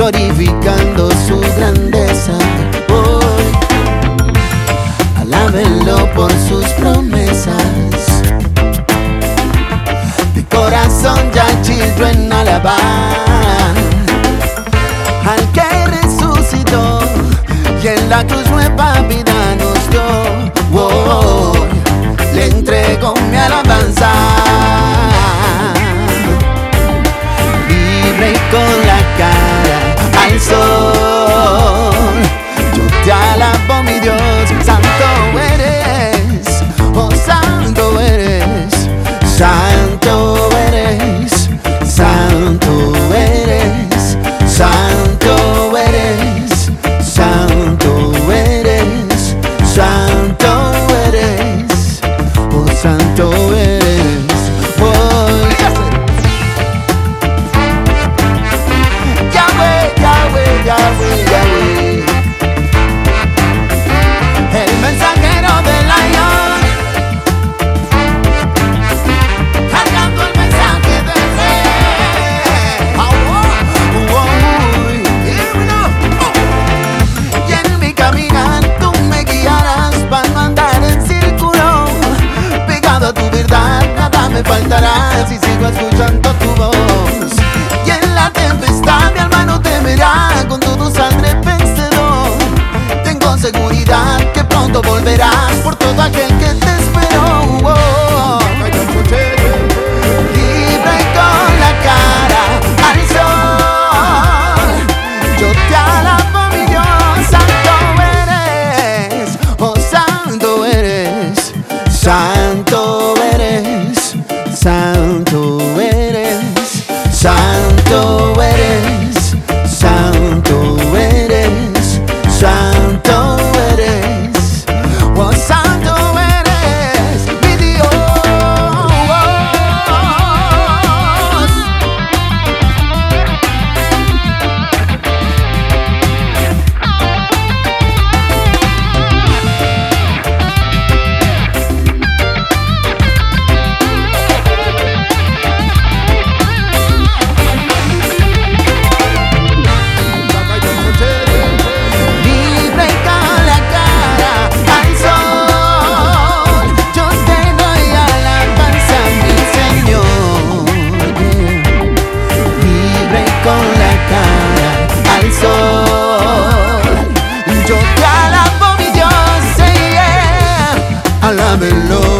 glorificando su grandeza. Hoy, alábenlo por sus promesas. De corazón ya children alabar al que resucitó y en la cruz nueva vida nos dio. Hoy le entrego mi alabanza. Libre y con la cara al sol, yo te alabo, mi Dios. Santo eres, oh santo eres, santo eres, santo eres, santo eres, santo eres, santo eres, oh santo eres. Oh, Yahweh, Yahweh, Yahweh, Yahweh, el mensajero del Lion, cargando el mensaje del Rey. Y en mi caminar tú me guiarás para no andar en círculo, pegado a tu verdad, nada me faltará si sigo escuchando tu voz. Y en la tempestad mi alma no temerá, con todo saldré vencedor. Tengo seguridad que pronto volverás por todo aquel que te esperó. Oh, libre con la cara al sol, yo te alabo, mi Dios. Santo eres, oh santo eres, santo eres, santo eres, santo eres, santo eres, santo eres, oh santo eres, mi Dios. Libre con la cara al sol, yo te doy alabanza, mi Señor. Libre con la cara al sol, yo te alabo, mi Dios. Yeah. Alábenlo.